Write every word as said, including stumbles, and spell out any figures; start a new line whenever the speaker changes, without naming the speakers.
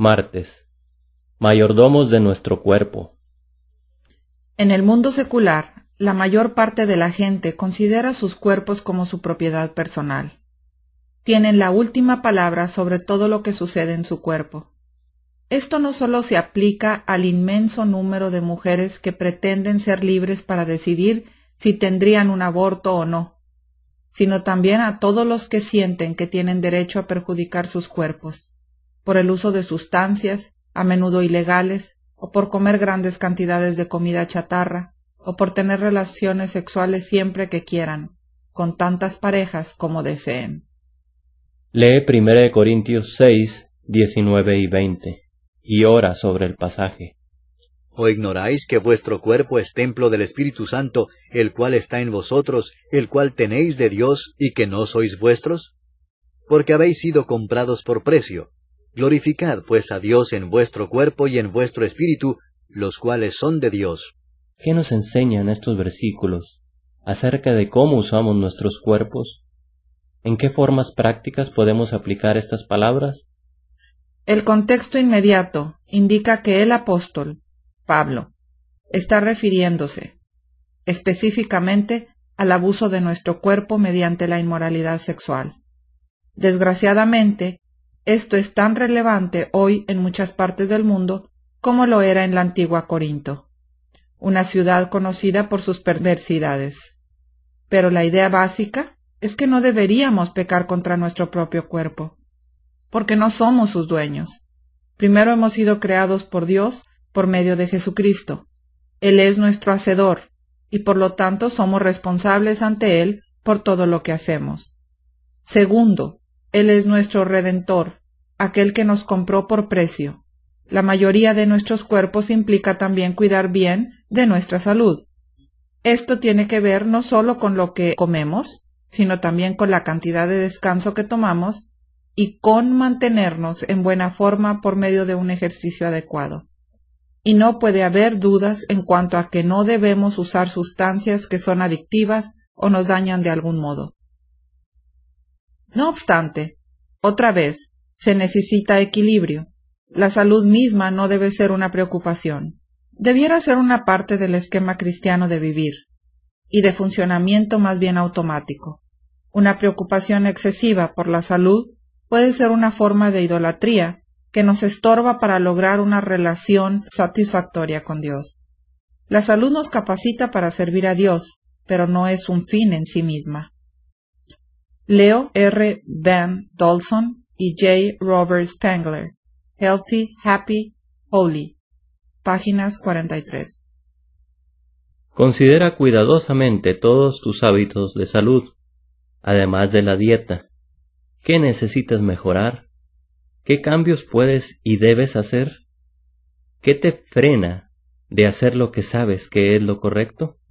Martes. Mayordomos de nuestro cuerpo.
En el mundo secular, la mayor parte de la gente considera sus cuerpos como su propiedad personal. Tienen la última palabra sobre todo lo que sucede en su cuerpo. Esto no solo se aplica al inmenso número de mujeres que pretenden ser libres para decidir si tendrían un aborto o no, sino también a todos los que sienten que tienen derecho a perjudicar sus cuerpos, por el uso de sustancias, a menudo ilegales, o por comer grandes cantidades de comida chatarra, o por tener relaciones sexuales siempre que quieran, con tantas parejas como deseen.
Lee primera de Corintios seis, diecinueve y veinte, y ora sobre el pasaje.
¿O ignoráis que vuestro cuerpo es templo del Espíritu Santo, el cual está en vosotros, el cual tenéis de Dios, y que no sois vuestros? Porque habéis sido comprados por precio. Glorificad pues a Dios en vuestro cuerpo y en vuestro espíritu, los cuales son de Dios.
¿Qué nos enseñan estos versículos acerca de cómo usamos nuestros cuerpos? ¿En qué formas prácticas podemos aplicar estas palabras?
El contexto inmediato indica que el apóstol, Pablo, está refiriéndose específicamente al abuso de nuestro cuerpo mediante la inmoralidad sexual. Desgraciadamente, esto es tan relevante hoy en muchas partes del mundo como lo era en la antigua Corinto, una ciudad conocida por sus perversidades. Pero la idea básica es que no deberíamos pecar contra nuestro propio cuerpo, porque no somos sus dueños. Primero hemos sido creados por Dios por medio de Jesucristo. Él es nuestro hacedor, y por lo tanto somos responsables ante Él por todo lo que hacemos. Segundo, Él es nuestro Redentor, aquel que nos compró por precio. La mayoría de nuestros cuerpos implica también cuidar bien de nuestra salud. Esto tiene que ver no solo con lo que comemos, sino también con la cantidad de descanso que tomamos y con mantenernos en buena forma por medio de un ejercicio adecuado. Y no puede haber dudas en cuanto a que no debemos usar sustancias que son adictivas o nos dañan de algún modo. No obstante, otra vez, se necesita equilibrio. La salud misma no debe ser una preocupación. Debiera ser una parte del esquema cristiano de vivir, y de funcionamiento más bien automático. Una preocupación excesiva por la salud puede ser una forma de idolatría que nos estorba para lograr una relación satisfactoria con Dios. La salud nos capacita para servir a Dios, pero no es un fin en sí misma. Leo R. Van Dolson y J. Robert Spangler, Healthy, Happy, Holy, páginas cuarenta y tres.
Considera cuidadosamente todos tus hábitos de salud, además de la dieta. ¿Qué necesitas mejorar? ¿Qué cambios puedes y debes hacer? ¿Qué te frena de hacer lo que sabes que es lo correcto?